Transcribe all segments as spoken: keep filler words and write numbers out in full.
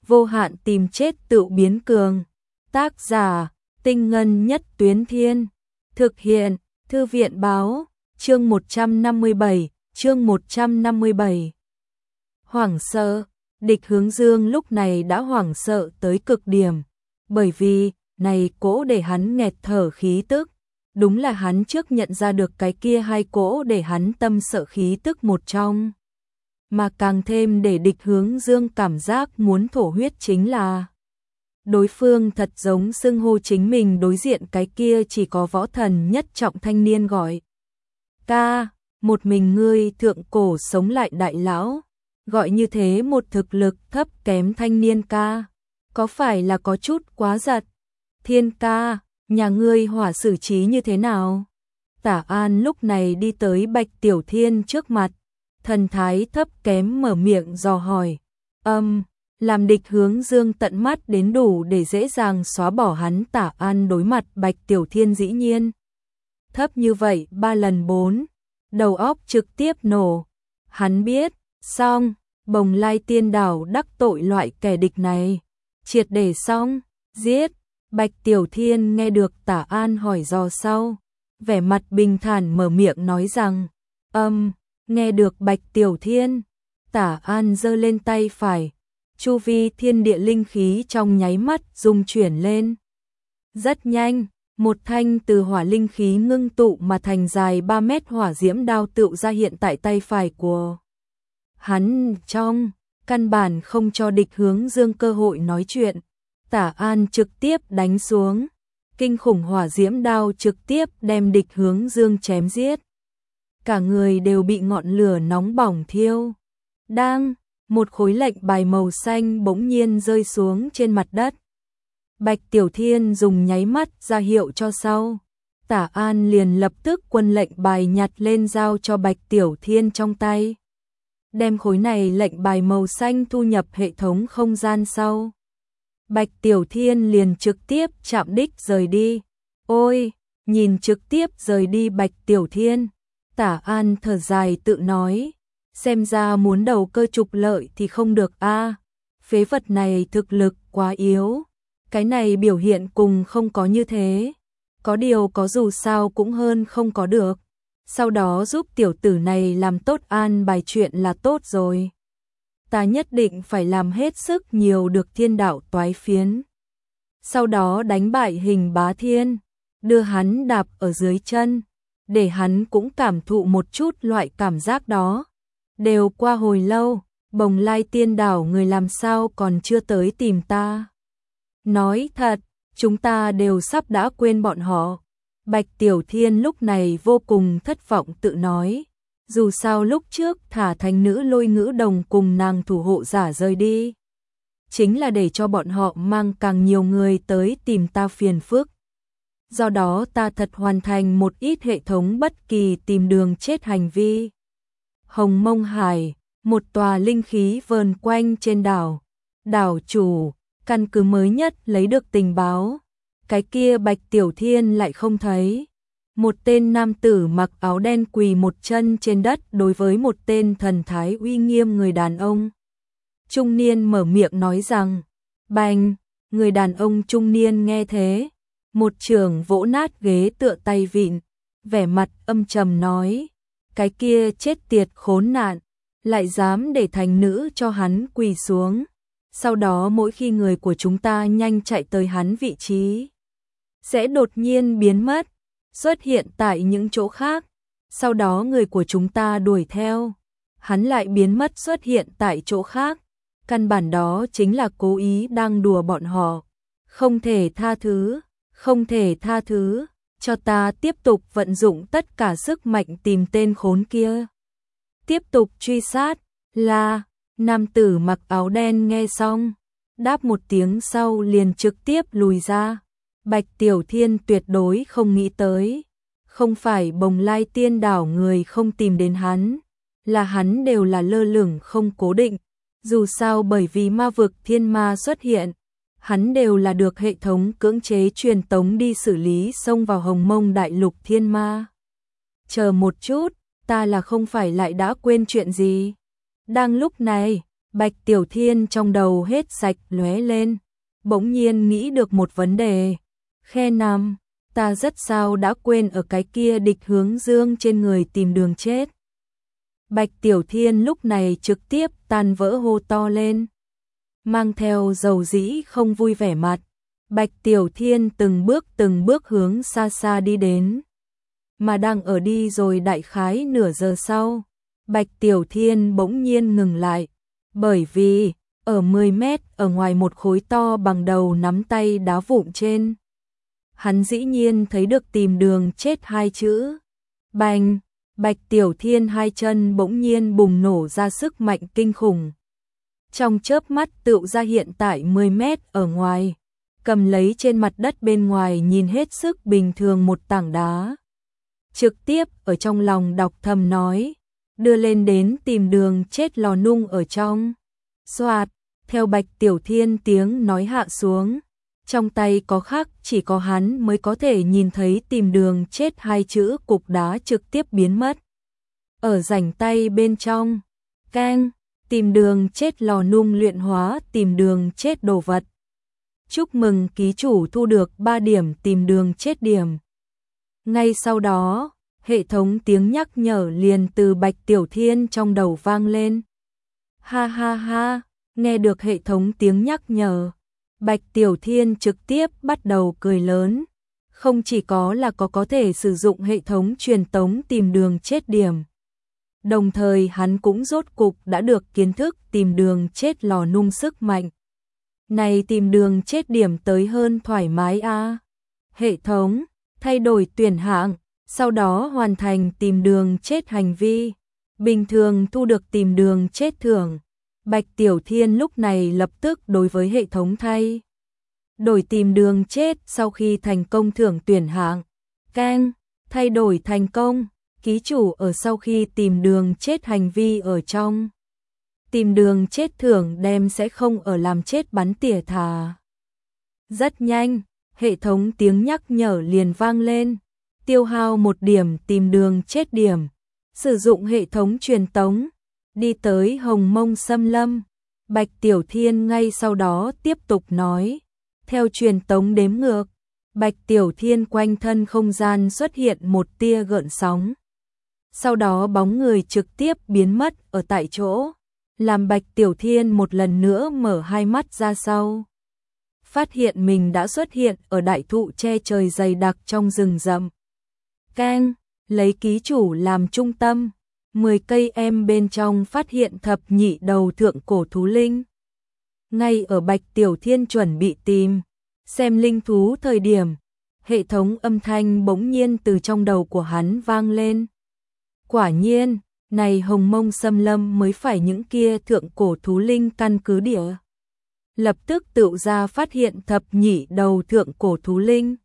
vô hạn tìm chết tự biến cường. Tác giả, Tinh Ngân Nhất Tuyến Thiên. Thực hiện, Thư viện báo, chương một trăm năm mươi bảy, chương một trăm năm mươi bảy. Hoảng sợ, Địch Hướng Dương lúc này đã hoảng sợ tới cực điểm, bởi vì, này cỗ để hắn nghẹt thở khí tức, đúng là hắn trước nhận ra được cái kia hai cỗ để hắn tâm sợ khí tức một trong. Mà càng thêm để Địch Hướng Dương cảm giác muốn thổ huyết chính là đối phương thật giống xưng hô chính mình đối diện cái kia chỉ có võ thần nhất trọng thanh niên gọi. Ca, một mình ngươi thượng cổ sống lại đại lão, gọi như thế một thực lực thấp kém thanh niên ca, có phải là có chút quá giật? Thiên ca, nhà ngươi hỏa xử trí như thế nào? Tả An lúc này đi tới Bạch Tiểu Thiên trước mặt, thần thái thấp kém mở miệng dò hỏi. Âm, làm Địch Hướng Dương tận mắt đến đủ để dễ dàng xóa bỏ hắn. Tả An đối mặt Bạch Tiểu Thiên dĩ nhiên thấp như vậy ba lần bốn, đầu óc trực tiếp nổ. Hắn biết, xong, Bồng Lai Tiên Đảo đắc tội loại kẻ địch này, triệt để xong, giết. Bạch Tiểu Thiên nghe được Tả An hỏi dò sau, vẻ mặt bình thản mở miệng nói rằng, âm, nghe được Bạch Tiểu Thiên, Tả An giơ lên tay phải, chu vi thiên địa linh khí trong nháy mắt rung chuyển lên. Rất nhanh, một thanh từ hỏa linh khí ngưng tụ mà thành dài ba mét hỏa diễm đao tựu ra hiện tại tay phải của hắn, trong căn bản không cho Địch Hướng Dương cơ hội nói chuyện. Tả An trực tiếp đánh xuống, kinh khủng hỏa diễm đao trực tiếp đem Địch Hướng Dương chém giết. Cả người đều bị ngọn lửa nóng bỏng thiêu. Đang, một khối lệnh bài màu xanh bỗng nhiên rơi xuống trên mặt đất. Bạch Tiểu Thiên dùng nháy mắt ra hiệu cho sau. Tả An liền lập tức quân lệnh bài nhặt lên giao cho Bạch Tiểu Thiên trong tay. Đem khối này lệnh bài màu xanh thu nhập hệ thống không gian sau. Bạch Tiểu Thiên liền trực tiếp chạm đích rời đi. Ôi, nhìn trực tiếp rời đi Bạch Tiểu Thiên, Tả An thở dài tự nói, xem ra muốn đầu cơ trục lợi thì không được a, phế vật này thực lực quá yếu, cái này biểu hiện cùng không có như thế, có điều có dù sao cũng hơn không có được, sau đó giúp tiểu tử này làm tốt an bài chuyện là tốt rồi. Ta nhất định phải làm hết sức nhiều được thiên đạo toái phiến. Sau đó đánh bại Hình Bá Thiên, đưa hắn đạp ở dưới chân, để hắn cũng cảm thụ một chút loại cảm giác đó. Đều qua hồi lâu, Bồng Lai Tiên Đảo người làm sao còn chưa tới tìm ta. Nói thật, chúng ta đều sắp đã quên bọn họ. Bạch Tiểu Thiên lúc này vô cùng thất vọng tự nói. Dù sao lúc trước thả thành nữ Lôi Ngữ Đồng cùng nàng thủ hộ giả rời đi, chính là để cho bọn họ mang càng nhiều người tới tìm ta phiền phức. Do đó ta thật hoàn thành một ít hệ thống bất kỳ tìm đường chết hành vi. Hồng Mông Hải, một tòa linh khí vờn quanh trên đảo. Đảo chủ, căn cứ mới nhất lấy được tình báo. Cái kia Bạch Tiểu Thiên lại không thấy. Một tên nam tử mặc áo đen quỳ một chân trên đất đối với một tên thần thái uy nghiêm người đàn ông trung niên mở miệng nói rằng, bành, người đàn ông trung niên nghe thế, một chưởng vỗ nát ghế tựa tay vịn, vẻ mặt âm trầm nói, cái kia chết tiệt khốn nạn, lại dám để thành nữ cho hắn quỳ xuống, sau đó mỗi khi người của chúng ta nhanh chạy tới hắn vị trí, sẽ đột nhiên biến mất, xuất hiện tại những chỗ khác, sau đó người của chúng ta đuổi theo, hắn lại biến mất xuất hiện tại chỗ khác, căn bản đó chính là cố ý đang đùa bọn họ, không thể tha thứ, không thể tha thứ, cho ta tiếp tục vận dụng tất cả sức mạnh tìm tên khốn kia. Tiếp tục truy sát, là, nam tử mặc áo đen nghe xong, đáp một tiếng sau liền trực tiếp lùi ra. Bạch Tiểu Thiên tuyệt đối không nghĩ tới, không phải Bồng Lai Tiên Đảo người không tìm đến hắn, là hắn đều là lơ lửng không cố định, dù sao bởi vì ma vực thiên ma xuất hiện, hắn đều là được hệ thống cưỡng chế truyền tống đi xử lý xông vào Hồng Mông Đại Lục thiên ma. Chờ một chút, ta là không phải lại đã quên chuyện gì? Đang lúc này, Bạch Tiểu Thiên trong đầu hết sạch lóe lên, bỗng nhiên nghĩ được một vấn đề. Khe năm, ta rất sao đã quên ở cái kia địch hướng dương trên người tìm đường chết. Bạch Tiểu Thiên lúc này trực tiếp tan vỡ hô to lên, mang theo dầu dĩ không vui vẻ mặt. Bạch Tiểu Thiên từng bước từng bước hướng xa xa đi đến, mà đang ở đi rồi đại khái nửa giờ sau, Bạch Tiểu Thiên bỗng nhiên ngừng lại, bởi vì ở mười mét ở ngoài một khối to bằng đầu nắm tay đá vụn trên, hắn dĩ nhiên thấy được tìm đường chết hai chữ. Bành, Bạch Tiểu Thiên hai chân bỗng nhiên bùng nổ ra sức mạnh kinh khủng. Trong chớp mắt tựu ra hiện tại mười mét ở ngoài, cầm lấy trên mặt đất bên ngoài nhìn hết sức bình thường một tảng đá. Trực tiếp ở trong lòng đọc thầm nói, đưa lên đến tìm đường chết lò nung ở trong. Xoạt, theo Bạch Tiểu Thiên tiếng nói hạ xuống, trong tay có khắc chỉ có hắn mới có thể nhìn thấy tìm đường chết hai chữ cục đá trực tiếp biến mất. Ở rảnh tay bên trong, keng, tìm đường chết lò nung luyện hóa tìm đường chết đồ vật. Chúc mừng ký chủ thu được ba điểm tìm đường chết điểm. Ngay sau đó, hệ thống tiếng nhắc nhở liền từ Bạch Tiểu Thiên trong đầu vang lên. Ha ha ha, nghe được hệ thống tiếng nhắc nhở, Bạch Tiểu Thiên trực tiếp bắt đầu cười lớn. Không chỉ có là có có thể sử dụng hệ thống truyền tống tìm đường chết điểm, đồng thời hắn cũng rốt cục đã được kiến thức tìm đường chết lò nung sức mạnh. Này tìm đường chết điểm tới hơn thoải mái a. À. Hệ thống, thay đổi tuyển hạng, sau đó hoàn thành tìm đường chết hành vi. Bình thường thu được tìm đường chết thưởng. Bạch Tiểu Thiên lúc này lập tức đối với hệ thống thay đổi tìm đường chết sau khi thành công thưởng tuyển hạng. Keng, thay đổi thành công, ký chủ ở sau khi tìm đường chết hành vi ở trong. Tìm đường chết thưởng đem sẽ không ở làm chết bắn tỉa thà. Rất nhanh, hệ thống tiếng nhắc nhở liền vang lên. Tiêu hao một điểm tìm đường chết điểm. Sử dụng hệ thống truyền tống. Đi tới Hồng Mông Xâm Lâm. Bạch Tiểu Thiên ngay sau đó tiếp tục nói. Theo truyền tống đếm ngược, Bạch Tiểu Thiên quanh thân không gian xuất hiện một tia gợn sóng. Sau đó bóng người trực tiếp biến mất ở tại chỗ. Làm Bạch Tiểu Thiên một lần nữa mở hai mắt ra sau. Phát hiện mình đã xuất hiện ở đại thụ che trời dày đặc trong rừng rậm. Keng, lấy ký chủ làm trung tâm. mười cây em bên trong phát hiện thập nhị đầu thượng cổ thú linh. Ngay ở Bạch Tiểu Thiên chuẩn bị tìm xem linh thú thời điểm, hệ thống âm thanh bỗng nhiên từ trong đầu của hắn vang lên. Quả nhiên, này Hồng Mông Xâm Lâm mới phải những kia thượng cổ thú linh căn cứ địa. Lập tức tự ra phát hiện thập nhị đầu thượng cổ thú linh.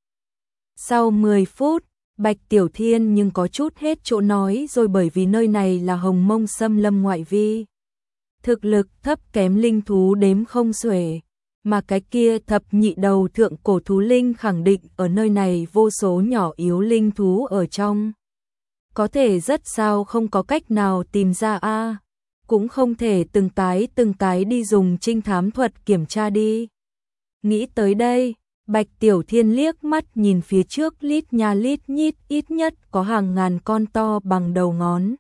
Sau mười phút, Bạch Tiểu Thiên nhưng có chút hết chỗ nói rồi, bởi vì nơi này là Hồng Mông Xâm Lâm ngoại vi. Thực lực thấp kém linh thú đếm không xuể, mà cái kia thập nhị đầu thượng cổ thú linh khẳng định ở nơi này vô số nhỏ yếu linh thú ở trong. Có thể rất sao không có cách nào tìm ra a, à, cũng không thể từng cái từng cái đi dùng trinh thám thuật kiểm tra đi. Nghĩ tới đây, Bạch Tiểu Thiên liếc mắt nhìn phía trước lít nha lít nhít, ít nhất có hàng ngàn con to bằng đầu ngón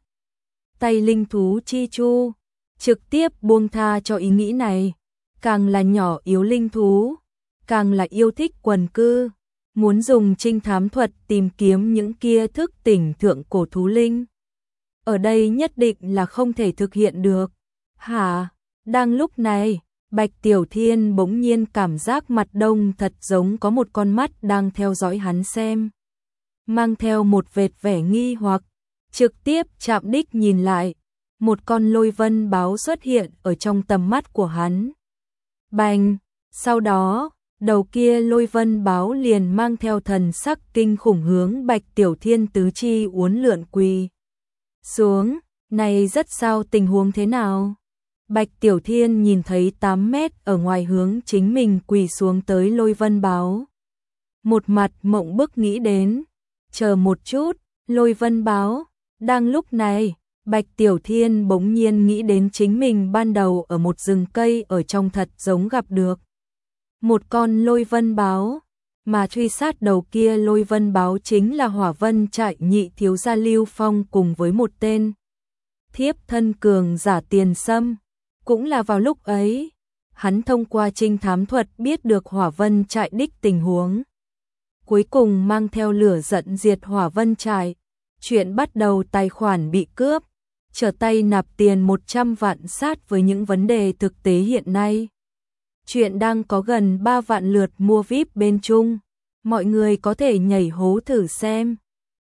tay linh thú chi chu, trực tiếp buông tha cho ý nghĩ này. Càng là nhỏ yếu linh thú, càng là yêu thích quần cư, muốn dùng trinh thám thuật tìm kiếm những kia thức tỉnh thượng cổ thú linh. Ở đây nhất định là không thể thực hiện được. Hả? Đang lúc này, Bạch Tiểu Thiên bỗng nhiên cảm giác mặt đông thật giống có một con mắt đang theo dõi hắn xem. Mang theo một vệt vẻ nghi hoặc, trực tiếp chạm đích nhìn lại, một con lôi vân báo xuất hiện ở trong tầm mắt của hắn. Bành! Sau đó, đầu kia lôi vân báo liền mang theo thần sắc kinh khủng hướng Bạch Tiểu Thiên tứ chi uốn lượn quỳ xuống. Này rất sao, tình huống thế nào? Bạch Tiểu Thiên nhìn thấy tám mét ở ngoài hướng chính mình quỳ xuống tới lôi vân báo. Một mặt mộng bức nghĩ đến. Chờ một chút, lôi vân báo. Đang lúc này, Bạch Tiểu Thiên bỗng nhiên nghĩ đến chính mình ban đầu ở một rừng cây ở trong thật giống gặp được một con lôi vân báo, mà truy sát đầu kia lôi vân báo chính là Hỏa Vân trại nhị thiếu gia Lưu Phong cùng với một tên thiếp thân cường giả Tiền Sâm. Cũng là vào lúc ấy, hắn thông qua trinh thám thuật biết được Hỏa Vân trại đích tình huống. Cuối cùng mang theo lửa giận diệt Hỏa Vân trại. Chuyện bắt đầu tài khoản bị cướp, trở tay nạp tiền một trăm vạn sát với những vấn đề thực tế hiện nay. Chuyện đang có gần ba vạn lượt mua víp bên Trung. Mọi người có thể nhảy hố thử xem.